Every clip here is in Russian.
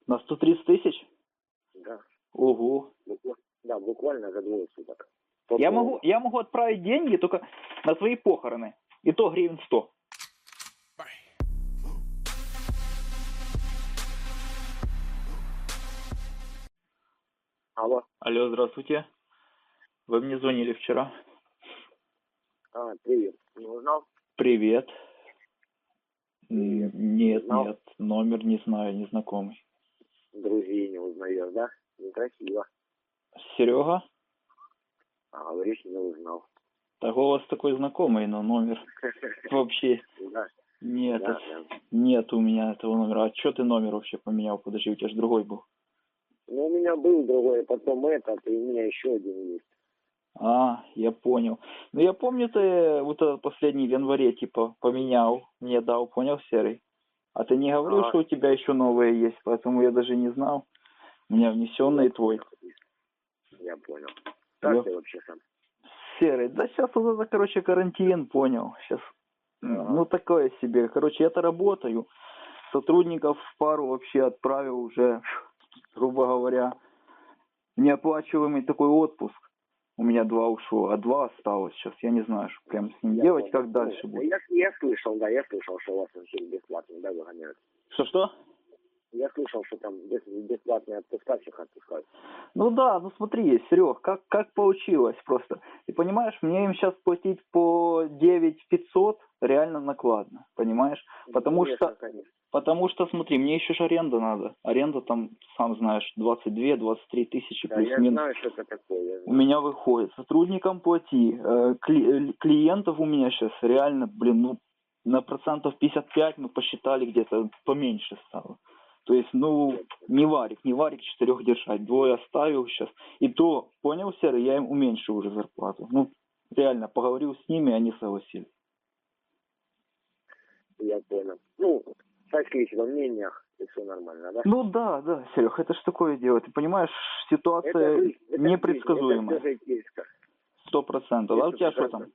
На 130 тысяч? Да. Ого. Да, буквально за двое суток. Я могу отправить деньги только на свои похороны. И то гривен 100. Алло. Алло, здравствуйте. Вы мне звонили вчера. Привет. Не узнал? Привет. Привет. Нет, Узнал? нет, номер не знаю, незнакомый. Друзей не узнаешь, да? Некрасиво. Серега? Говоришь, не узнал. Так голос такой знакомый, но номер вообще Да. нет, Да. нет у меня этого номера. А что ты номер вообще поменял? Подожди, у тебя же другой был. Ну, у меня был другой, потом этот, и у меня еще один есть. Я понял. Ну, я помню, ты вот этот последний в январе, типа, поменял, мне дал, понял, Серый? А ты не говорил, что у тебя еще новые есть, поэтому я даже не знал. У меня внесенный твой. Я понял. Как ты вообще сам? Серый, да сейчас вот это, короче, карантин, понял. Сейчас, ну, такое себе. Короче, я-то работаю. Сотрудников в пару вообще отправил уже, грубо говоря, неоплачиваемый такой отпуск. У меня 2 ушло, а 2 осталось сейчас. Я не знаю, что прям с ним делать, как дальше будет. Я слышал, что у вас вообще бесплатно, да, выгоняют? Что-что? Я слышал, что там бесплатные отпуска всех отпускают. Ну да, ну смотри, Серег, как получилось просто. Ты понимаешь, мне им сейчас платить по 9500 реально накладно, понимаешь? Потому что, смотри, мне еще же аренда надо. Аренда там, сам знаешь, 22-23 тысячи Да, плюс-минус. я знаю, что это такое. У меня выходит. Сотрудникам плати. Клиентов у меня сейчас реально, ну, на процентов 55 мы посчитали где-то поменьше стало. То есть, ну, не варик 4 держать. 2 оставил сейчас. И то, понял, Серый, я им уменьшил уже зарплату. Ну, реально, поговорил с ними, они согласились. Я понял. Ну, сошлись во мнениях, и все нормально, да? Ну да, Серег, это ж такое дело. Ты понимаешь, ситуация непредсказуемая. 100%. А у тебя что там?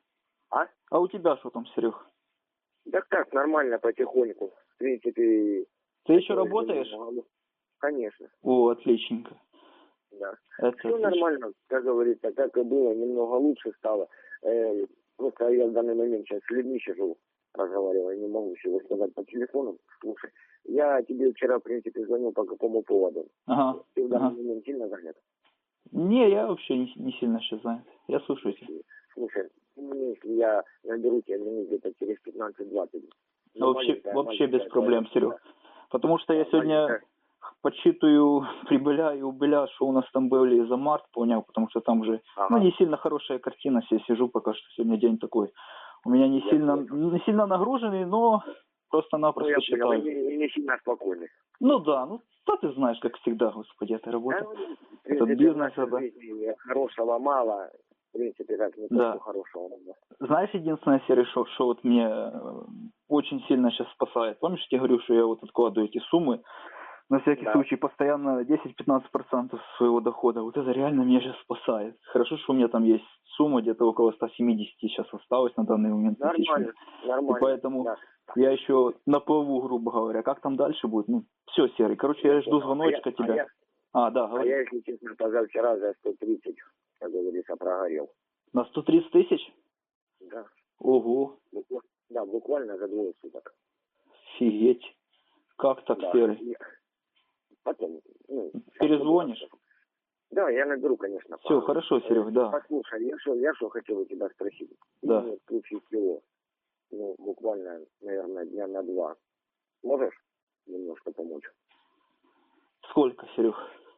А у тебя что там, Серег? Да так, нормально, потихоньку. В принципе... Ты еще работаешь? Конечно. О, отличненько. Да. Это все нормально, как говорится, как и было, немного лучше стало. Просто я в данный момент сейчас с людьми сижу, разговариваю, не могу всего сказать по телефону. Слушай, я тебе вчера, в принципе, звонил по какому поводу. Ты в данный момент сильно занят? Не, я вообще не сильно сейчас занят. Я слушаю тебя. Слушай, если я наберу тебя минут где-то через 15-20. Вообще без проблем, Серег. Потому что я сегодня подсчитываю прибыля и убыля, что у нас там были за март, понял, потому что там же, ну, не сильно хорошая картина, я сижу пока что, сегодня день такой. У меня не сильно нагруженный, но просто-напросто считаю. Не сильно спокойный. Ну да, ты знаешь, как всегда, господи, это работа. Этот бизнес, да. Хорошего мало, в принципе, как не то, что хорошего. Знаешь, единственное, Серый, что вот мне очень сильно сейчас спасает. Помнишь, я тебе говорю, что я вот откладываю эти суммы, на всякий случай, постоянно 10-15% своего дохода. Вот это реально меня сейчас спасает. Хорошо, что у меня там есть сумма где-то около 170 сейчас осталось на данный момент. Нормально. И поэтому я еще на плаву, грубо говоря. Как там дальше будет? Ну, все, Серый. Короче, я жду звоночка тебя. Говори. Я, если честно, позавчера за 130, как говорится, прогорел. На 130 тысяч? Да. Ого. Да, буквально за 2 суток. Офигеть. Как так, Серый? Потом, перезвонишь? Да, я наберу, конечно. Все, хорошо, Серег, да. Послушай, я что хотел у тебя спросить. Да. В случае чего, буквально, наверное, дня на 2. Можешь немножко помочь? Сколько, Серег?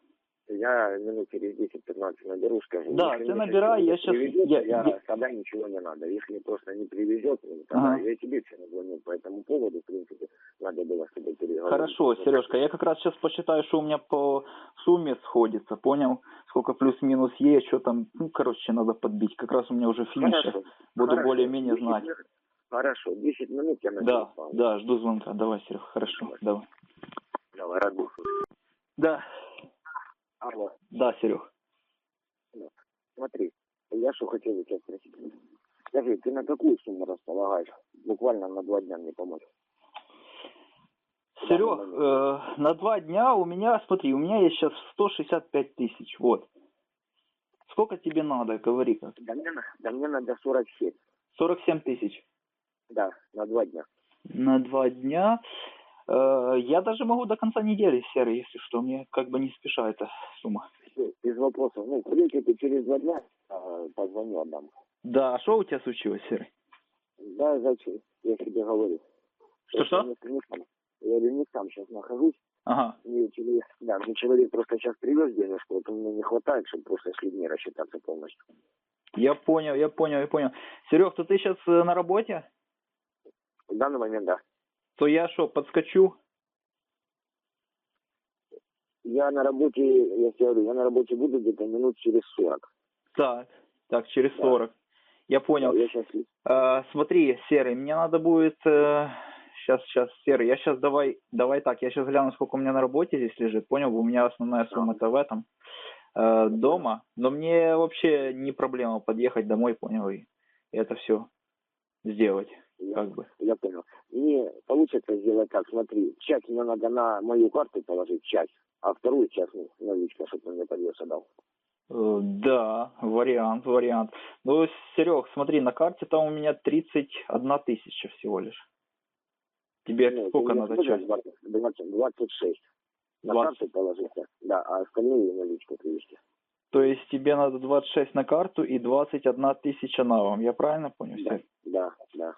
Я минут через 10-15 наберу, скажу. Да, ты набирай, я сейчас... Тогда ничего не надо. Если просто не привезет, тогда я тебе все назвоню по этому поводу, в принципе, надо было с тобой переговорить. Хорошо, Сережка, я как раз сейчас посчитаю, что у меня по сумме сходится, понял? Сколько плюс-минус есть, что там, надо подбить. Как раз у меня уже финиш. Буду более-менее знать. Хорошо, 10 минут я наберу. Да, жду звонка. Давай, Серег, хорошо, давай. Давай, рад был. Да. Алло. Да, Серег. Смотри, я что хотел у тебя спросить. Скажи, ты на какую сумму располагаешь? Буквально на 2 дня мне помочь. Серег, момент. на 2 дня у меня, смотри, у меня есть сейчас 165 тысяч, вот. Сколько тебе надо, говори как. Да мне надо 47. 47 тысяч. Да, на 2 дня. На 2 дня. Я даже могу до конца недели, Серый, если что. Мне как бы не спеша эта сумма. Всё, без вопросов. Ну, в принципе, через 2 дня позвоню, отдам. Да, а что у тебя случилось, Серый? Да, зачем? Я тебе говорю. Что-что? Я говорю, не сам сейчас нахожусь. Ага. Мне человек просто сейчас привез денежку, вот у меня не хватает, чтобы просто с людьми рассчитаться полностью. Я понял. Серег, то ты сейчас на работе? В данный момент, да. То я что, подскочу? Я на работе, я тебе говорю, я на работе буду где-то минут через 40. Так, через 40. Да. Я понял. Да, я сейчас... Смотри, Серый, мне надо будет... Сейчас, Серый, я сейчас давай так, я сейчас гляну, сколько у меня на работе здесь лежит, понял? У меня основная сумма-то в этом, дома, но мне вообще не проблема подъехать домой, понял, и это все сделать, как бы. Я понял. Мне получится сделать так, смотри, часть мне надо на мою карту положить, часть, а вторую часть, наличка, чтобы он мне подвес отдал. Да, вариант. Ну, Серег, смотри, на карте там у меня 31 тысяча всего лишь. Тебе сколько надо часть? 26. На карту положиться, да, а остальные наличку привезти. То есть тебе надо 26 на карту и 21 тысяча на вам, я правильно понял? Да.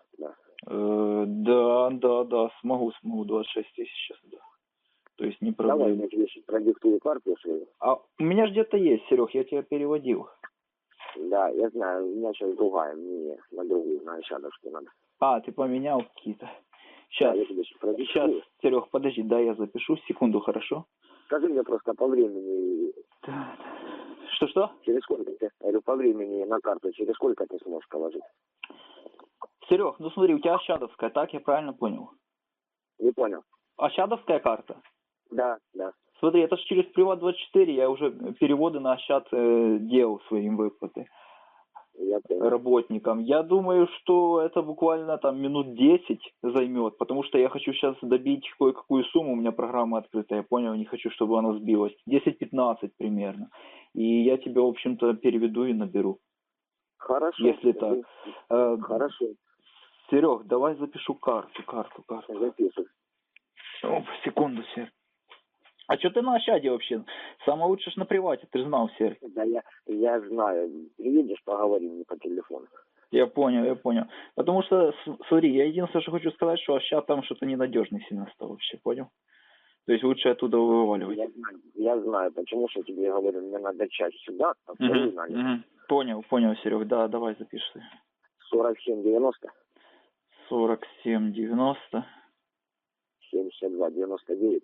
Да, смогу 26 тысяч сейчас, да. То есть не проблема. Давай, я тебе продиктую карту свою. А у меня же где-то есть, Серег, я тебя переводил. Да, я знаю, у меня сейчас другая, мне на другую, на Ощадовске надо. А, ты поменял какие-то. Сейчас, Серег, подожди, да, я запишу, секунду, хорошо? Скажи мне просто по времени. Что? Через сколько ты? Я говорю, по времени на карту, через сколько ты сможешь положить? Серег, ну смотри, у тебя Ощадовская, так, я правильно понял? Не понял. Ощадовская карта? Да. Смотри, это же через Приват24, я уже переводы на Ощад делал своим выплаты работникам. Я думаю, что это буквально там минут 10 займет, потому что я хочу сейчас добить кое-какую сумму, у меня программа открыта, я понял, не хочу, чтобы она сбилась. 10-15 примерно. И я тебе, в общем-то, переведу и наберу. Хорошо. Если так. Хорошо. Серег, давай запишу карту. Запишу. Секунду, Серег. А что ты на Ощаде вообще? Самое лучшее на привате, ты же знал, Серый. Да, я знаю. Приедешь, поговорим не по телефону. Я понял. Потому что, смотри, я единственное, что хочу сказать, что Ощад там что-то ненадежный сильно стал вообще, понял? То есть лучше оттуда вываливать. Я знаю, почему что тебе говорю, мне надо часть сюда, а вторую надо. Понял, Серег, да, давай запиши. 47,90. 47,90. 72,99.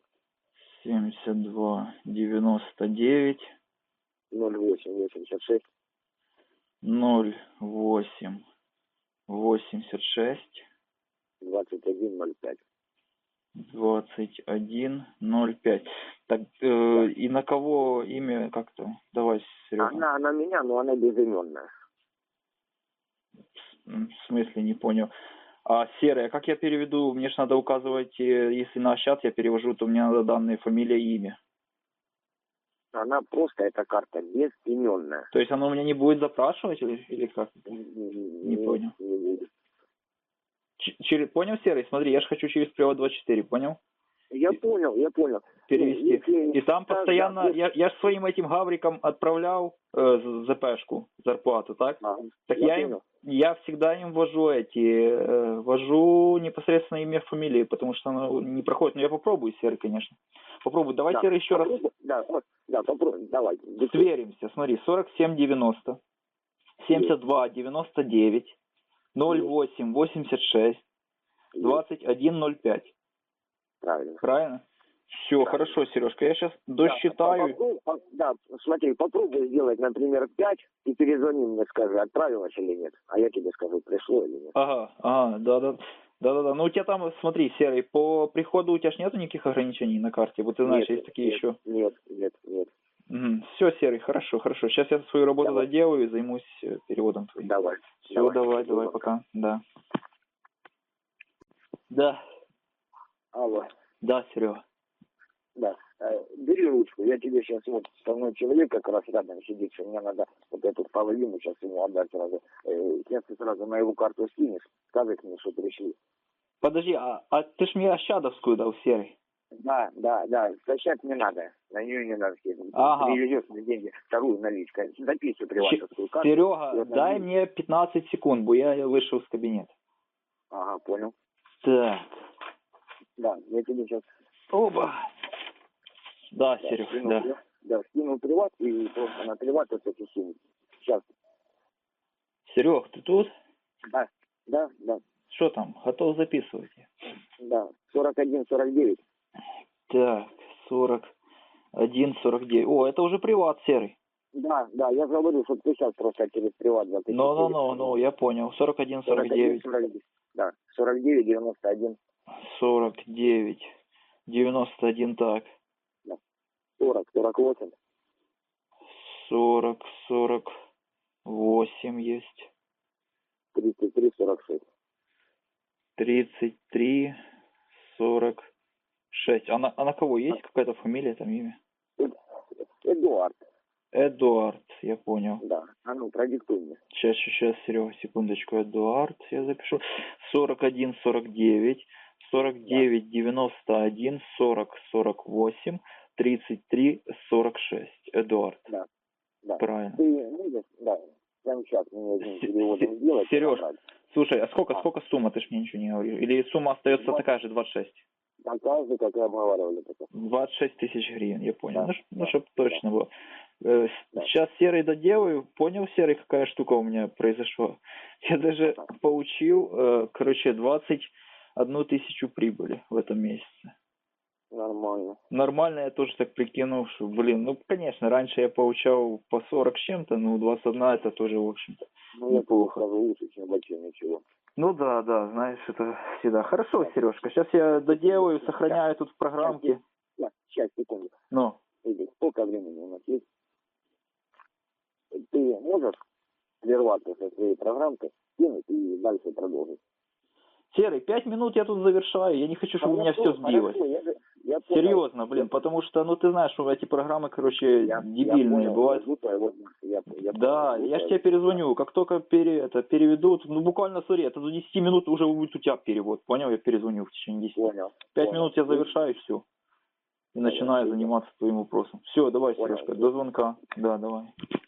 72,99. 08,86. 08,86. 21,05. 21,05. Так, и на кого имя как-то? Давай, Серега. Она меня, но она безыменная. В смысле, не понял. А Серый, а как я переведу? Мне же надо указывать, если на Ощад я перевожу, то мне надо данные, фамилия и имя. Она просто, эта карта, безименная. То есть она у меня не будет запрашивать или как? Не понял. Не будет. Понял, Серый? Смотри, я же хочу через Приват24, понял? Я понял. Перевести. И там постоянно, я же своим этим гаврикам отправлял ЗПшку, зарплату, так? Так я всегда им ввожу непосредственно имя, фамилии, потому что оно не проходит. Но я попробую, Серый, конечно. Попробуй. Давай, Серый, еще раз. Да, попробуй, давай. Сверимся, смотри, 47,90, 72,99, 08,86, 21,05. Правильно? Все, хорошо, Сережка, я сейчас досчитаю. Смотри, попробуй сделать, например, 5, и перезвони мне, скажи, отправилось или нет. А я тебе скажу, пришло или нет. Ага, да. Ну, у тебя там, смотри, Серый, по приходу у тебя ж нету никаких ограничений на карте? Вот ты знаешь, есть такие еще. Нет. Все, Серый, хорошо. Сейчас я свою работу доделаю и займусь переводом твоим. Давай. Все, давай, пока. Да. Алло. Да, Серега. Да. Бери ручку, я тебе сейчас вот со мной человек как раз рядом сидит, что мне надо вот эту половину сейчас ему отдать сразу. Сейчас ты сразу на его карту скинешь, скажешь мне, что пришли. Подожди, а ты ж мне Ощадовскую дал, Серый. Да, скачать не надо, на нее не надо скидывать. Ага. Перевезешь мне деньги, вторую наличку, записывай приватную карту. Серега, Вот дай наличку. мне 15 секунд, бо я вышел из кабинета. Ага, понял. Так. Да, я тебе сейчас... Оба. Да, Серег, скину, да. Да, скину приват и просто на приват это сумму. Сейчас. Серег, ты тут? Да. Что там? Готов записывать? Да, 41-49. Так, 41-49. О, это уже приват, Серый. Да, я говорю, что ты сейчас просто через приват запишешь. Ну, я понял. 41-49. 49. Да, 49-91. 49-91, так. 40-48. 40-48 есть. 33-46. 33-46. А на кого есть какая-то фамилия, там имя? Эдуард. Эдуард, я понял. Да, а ну, продиктуй мне. Сейчас, Серега, секундочку. Эдуард, я запишу. 41-49, 49-91, 40-48, 33-46. Эдуард. Да. Правильно. Ты можешь, прямо сейчас мне один переводом сделать. Сереж, слушай, а сколько сумма, ты ж мне ничего не говорил? Или сумма остается такая же, 26? На каждый, как и обговаривали. 26 тысяч гривен, я понял. Да, Ну, чтобы точно было. Сейчас Серый доделаю. Понял, Серый, какая штука у меня произошла? Я даже получил, 21 тысячу прибыли в этом месяце. Нормально. Нормально, я тоже так прикинул, что, конечно, раньше я получал по 40 с чем-то, 21 это тоже, в общем-то, неплохо. Я лучше, чем вообще ничего. Ну да, знаешь, это всегда. Хорошо, Сережка, сейчас я доделаю, сохраняю тут в программке. Сейчас, секунду. Ну. Сколько времени у нас есть? Ты можешь прерваться со своей программкой, скинуть и дальше продолжить? Серый, 5 минут я тут завершаю, я не хочу, чтобы у меня все сбилось. Я Серьезно, потому что, ты знаешь, что эти программы, дебильные бывают. Я же тебе перезвоню, как только переведут, буквально, смотри, это за 10 минут уже будет у тебя перевод, понял? Я перезвоню в течение 10. Понял. 5 минут я завершаю, и все. И начинаю заниматься твоим вопросом. Все, давай, Сережка, до звонка. Да, давай.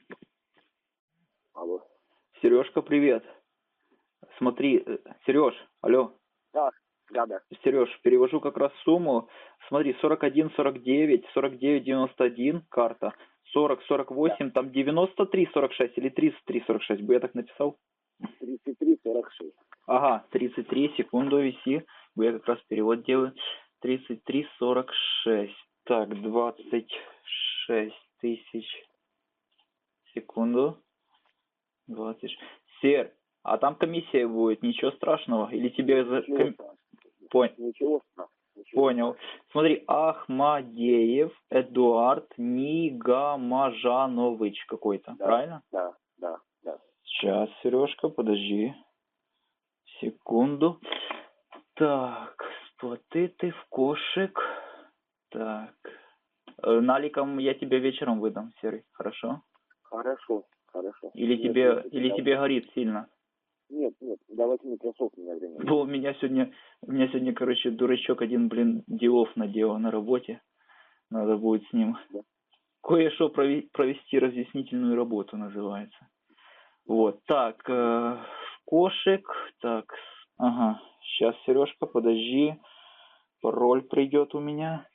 Алло. Сережка, привет. Смотри, Сереж, алло. Да. Сереж, перевожу как раз сумму. Смотри, 41-49, 49-91 карта, 40-48, там 93-46 или 33-46, бы я так написал? 33-46. Ага, 33, секунду, виси, бы я как раз перевод делаю. 33-46, так, 26 тысяч, секунду, 20, Сер, а там комиссия будет, ничего страшного? Или тебе... Ничего страшного. Понял. Смотри, Ахмадеев Эдуард Нигамажанович какой-то, правильно? Да. Сейчас, Сережка, подожди. Секунду. Так, сплати ты в кошек. Так. Наликом я тебе вечером выдам, Серый, хорошо? Хорошо. Или тебе горит сильно? Нет, до 8 часов у меня время. У меня сегодня, дурачок один, делов наделал на работе. Надо будет с ним кое-что провести, разъяснительную работу называется. Вот, так, кошек, так, ага, сейчас, Сережка, подожди, пароль придет у меня.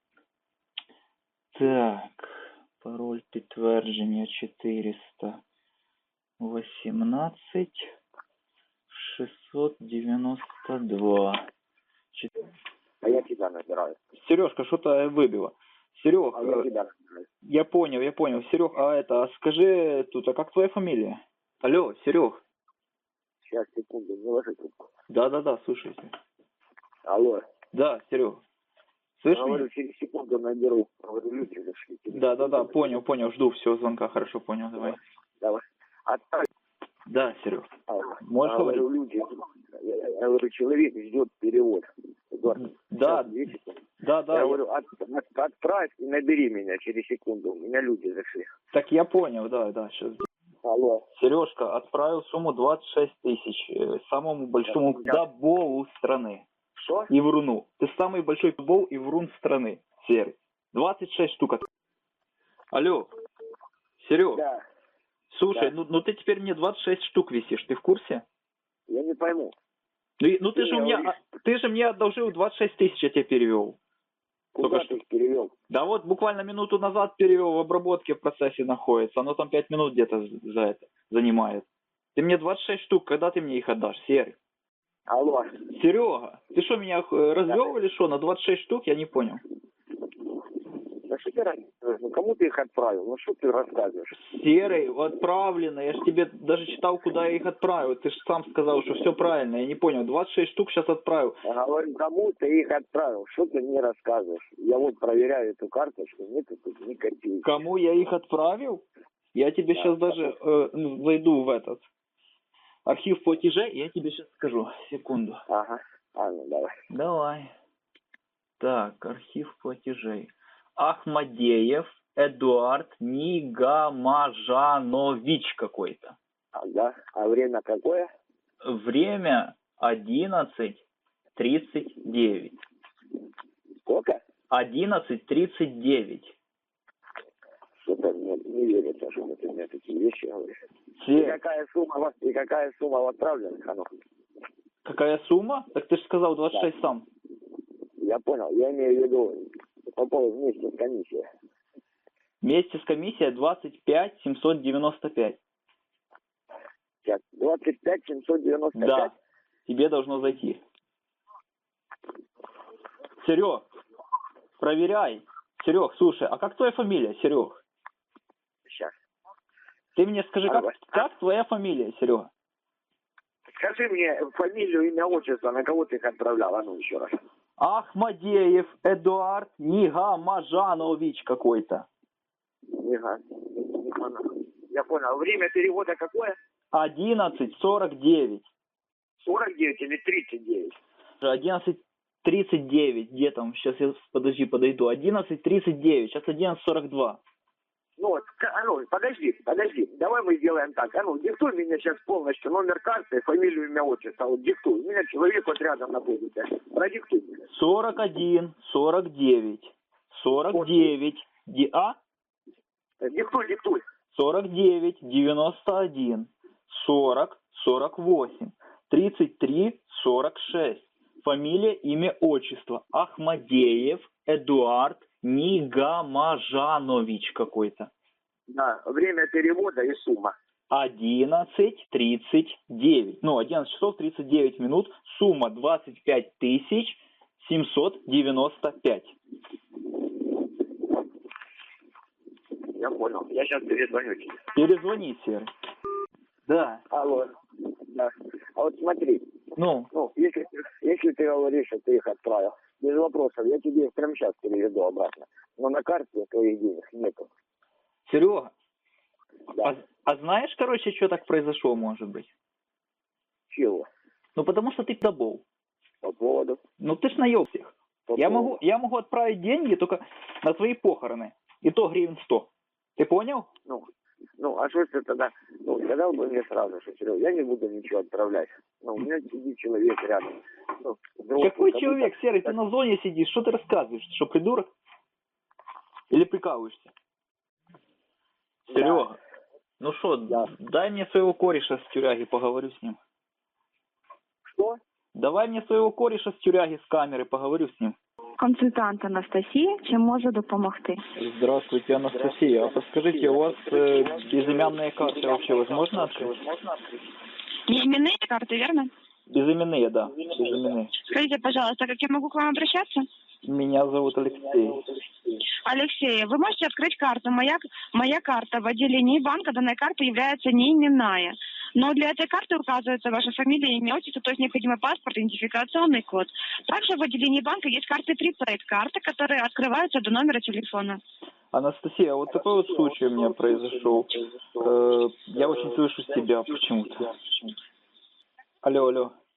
Так, пароль підтвердження 418 692. А я тебя набираю. Сережка, что-то выбило. Серег, я понял. Серег, скажи тут, а как твоя фамилия? Алло, Серег. Сейчас, секунду, не ложи трубку. Да, слушайте. Алло. Да, Серег. Слышишь говорю, меня? через секунду наберу. Говорю, люди зашли. Да, понял, жду, все, звонка, хорошо, понял, давай. Отправь. Да, Серег. Можешь говорить? говорю, люди Я говорю, человек ждет перевод. Эдуард, Да, сейчас, 2 секунды. да, Я я- говорю, отправь и набери меня через секунду. У меня люди зашли. так я понял, да, сейчас. Алло. Сережка отправил сумму 26 тысяч самому большому доболу страны. Что? И вруну. Ты самый большой бол и врун страны, Серый. 26 штук. Алло, Серег, Да. слушай, Да. ну ты теперь мне 26 штук висишь, ты в курсе? Я не пойму. Ну ты Ты же мне мне, говоришь. ты же мне одолжил 26 тысяч, я тебе перевел. Куда Только ты их перевел? Да вот буквально минуту назад перевел, в обработке в процессе находится. Оно там 5 минут где-то за это занимает. Ты мне 26 штук, когда ты мне их отдашь, Серый? Алло. Серега, ты что, меня развел или что? На 26 штук я не понял. Да что ты рассказываешь? Ну кому ты их отправил? Ну что ты рассказываешь? Серый, отправлено. Я же тебе даже читал, куда я их отправил. Ты же сам сказал, что все правильно. Я не понял. 26 штук сейчас отправил. Я говорю, кому ты их отправил? Что ты мне рассказываешь? Я вот проверяю эту карточку, нет тут ни копейки. Кому я их отправил? Я тебе Да, сейчас даже зайду в этот архив платежей, и я тебе сейчас скажу. Секунду. Ага. Ну давай. Давай. Так, архив платежей. Ахмадеев Эдуард Нигамажанович какой-то. Ага. А время какое? Время 11:39. Сколько? 11:39. Что-то мне не верится, что ты мне такие вещи говоришь. И Свет, какая сумма в отправленных, оно? какая сумма? Так ты же сказал 26 сам. Я понял. Я имею в виду по поводу вместе с комиссией. Вместе с комиссией 25 795. Сейчас. 25 795? Да, тебе должно зайти. Серег, проверяй. Серег, слушай, а как твоя фамилия, Серег? Сейчас. Ты мне скажи, Алло. как твоя фамилия, Серега? Скажи мне фамилию, имя, отчество, на кого ты их отправлял, а ну еще раз. Ахмадеев Эдуард Нигамажанович какой-то. Ага. Я понял. Время перевода какое? 11:49. 49 или 39? 11:39. Где там? Сейчас я, подожди, подойду. 11:39. Сейчас 11:42. Ну вот, подожди. Давай мы сделаем так. Диктуй мне сейчас полностью номер карты, фамилию, имя, отчество. Вот диктуй. У меня человек вот рядом находится. Продиктуй мне. 41, 49, 49, Диктуй. 49, 91, 40, 48, 33, 46. Фамилия, имя, отчество. Ахмадеев Эдуард Нигамажанович какой-то. Да, время перевода и сумма. 11:39. 11 часов 39 минут. Сумма 25 795. Я понял. Я сейчас перезвоню тебе. Перезвони, Серый. Да. Алло. Да. А вот смотри. Ну, Если ты говоришь, что ты их отправил, без вопросов, я тебе их прямо сейчас переведу обратно. Но на карте твоих денег нету. Серега, Да. а знаешь, короче, что так произошло, может быть? Чего? Ну, потому что ты пидобол. По поводу? Ну, ты ж наел всех. По Я поводу. могу отправить деньги только на твои похороны. И то гривен 100. Ты понял? А что ты тогда? Сказал бы мне сразу, что, Серега, я не буду ничего отправлять. У меня сидит человек рядом. Какой человек, Серый? Ты на зоне сидишь. Что ты рассказываешь? Ты что, придурок? Или прикалываешься? Да. Серега, ну что, Да. дай мне своего кореша с тюряги, поговорю с ним. Что? Давай мне своего кореша з тюряги, з камери, поговорю з ним. Консультант Анастасія, чим можу допомогти? Здравствуйте, Анастасия. А подскажите, у вас безымянные карты вообще возможно открыть? Именные карты, верно? Безыменные, да. Безыменные. Скажите, пожалуйста, как я могу к вам обращаться? Меня зовут Алексей. Алексей, вы можете открыть карту. Моя карта в отделении банка, данная карта является неименная. Но для этой карты указывается ваша фамилия, имя, отчество, то есть необходимый паспорт, идентификационный код. Также в отделении банка есть карты prepaid, карты, которые открываются до номера телефона. Анастасия, вот такой вот случай у меня произошел. Я очень слышу себя почему-то. Алло.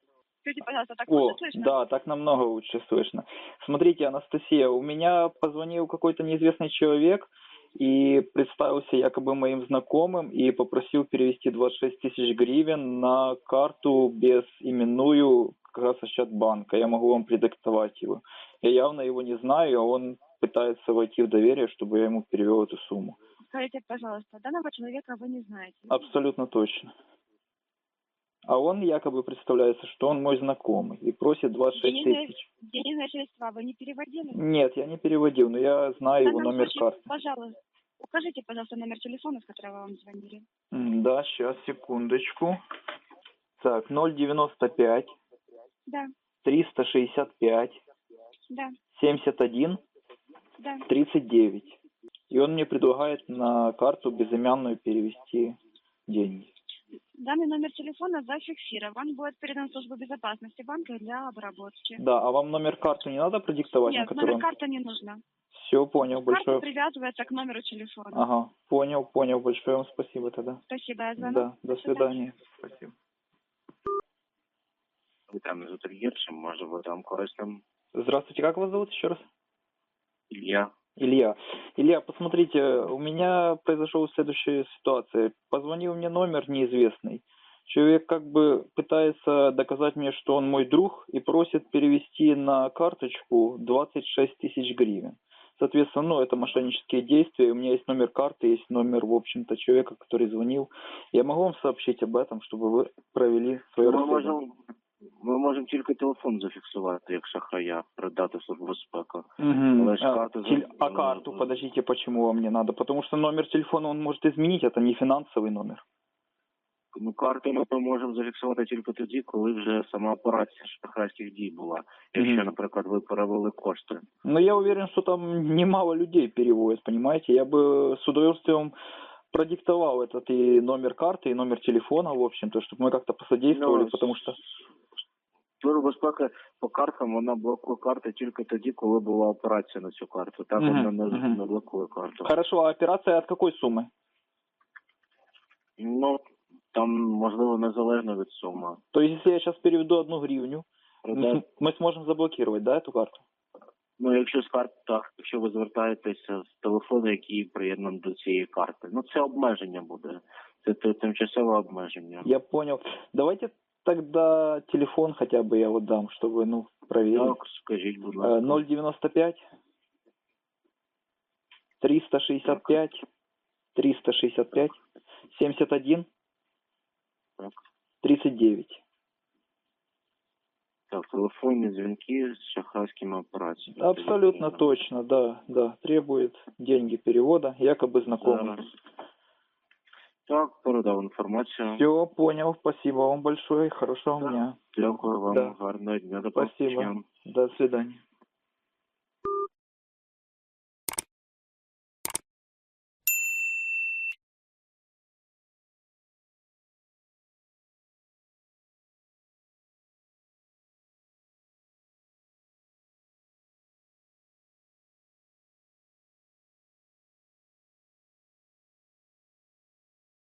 Скажите, пожалуйста, так О, лучше слышно? да, так намного лучше слышно. Смотрите, Анастасия, у меня позвонил какой-то неизвестный человек и представился якобы моим знакомым и попросил перевести 26 тысяч гривен на карту безименную как раз Ощадбанка. Я могу вам предиктовать его. Я явно его не знаю, а он пытается войти в доверие, чтобы я ему перевел эту сумму. Скажите, пожалуйста, данного человека вы не знаете? Абсолютно точно. А он якобы представляется, что он мой знакомый и просит 26 тысяч. Денежные средства вы не переводили? Нет, я не переводил, но я знаю В его данном номер случае, карты. пожалуйста, укажите, пожалуйста, номер телефона, с которого вам звонили. Да, сейчас, секундочку. Так, 095 Да, 365 да, 71 да. 39. И он мне предлагает на карту безымянную перевести деньги. Данный номер телефона зафиксирован, будет передан в службу безопасности банка для обработки. Да, а вам номер карты не надо продиктовать, на Нет, который номер карты не нужно. Все, понял, Карта большое. привязывается к номеру телефона. Ага, понял, большое вам спасибо тогда. Спасибо за звонок. Да, до свидания. Спасибо. Ви там з Утригіршем, може бути вам корисним. Здравствуйте, как вас зовут еще раз? Ілля. Илья, посмотрите, у меня произошла следующая ситуация. Позвонил мне номер неизвестный. Человек как бы пытается доказать мне, что он мой друг, и просит перевести на карточку 26 тысяч гривен. Соответственно, это мошеннические действия. У меня есть номер карты, есть номер, в общем-то, человека, который звонил. Я могу вам сообщить об этом, чтобы вы провели свое расследование? Ми можемо тільки телефон зафіксувати, як шахрая, передати в службу безпеки. А карту, подождите, почему вам не надо? Потому что номер телефона он может изменить, это не финансовый номер. Ну, карту ми можемо зафіксувати тільки тоді, коли вже сама операція шахрайських дій була. Якщо, наприклад, ви перевели кошти. Но я уверен, что там немало людей переводят, понимаете? Я бы с удовольствием продиктовал этот и номер карты, и номер телефона, в общем-то, чтобы мы как-то посодействовали, потому что... Служба безпеки по картам, вона блокує карти тільки тоді, коли була операція на цю карту. Так вона не блокує карту. Хорошо, а операция от какой суммы? Ну, там, можливо, незалежно від суми. То есть, если я сейчас переведу 1 гривню, мы сможем заблокировать, да, эту карту? Ну, якщо з карти, так, якщо ви звертаєтеся з телефону, який приєднаний до цієї карти. Ну, це обмеження буде. Це тимчасове обмеження. Я понял. Давайте тогда телефон хотя бы я вот дам, чтобы, проверить. Так, скажіть, будь ласка. 095 365 365 71 Так. 39. Так, телефонні дзвінки з шахрайськими операціями. Абсолютно точно, да. Требует деньги перевода, якобы знакомый. Так, передав інформацію. Все, понял. Спасибо вам большое. Хорошего дня. Дякую вам. Да. Гарного дня. До Спасибо. побачення. До свидания.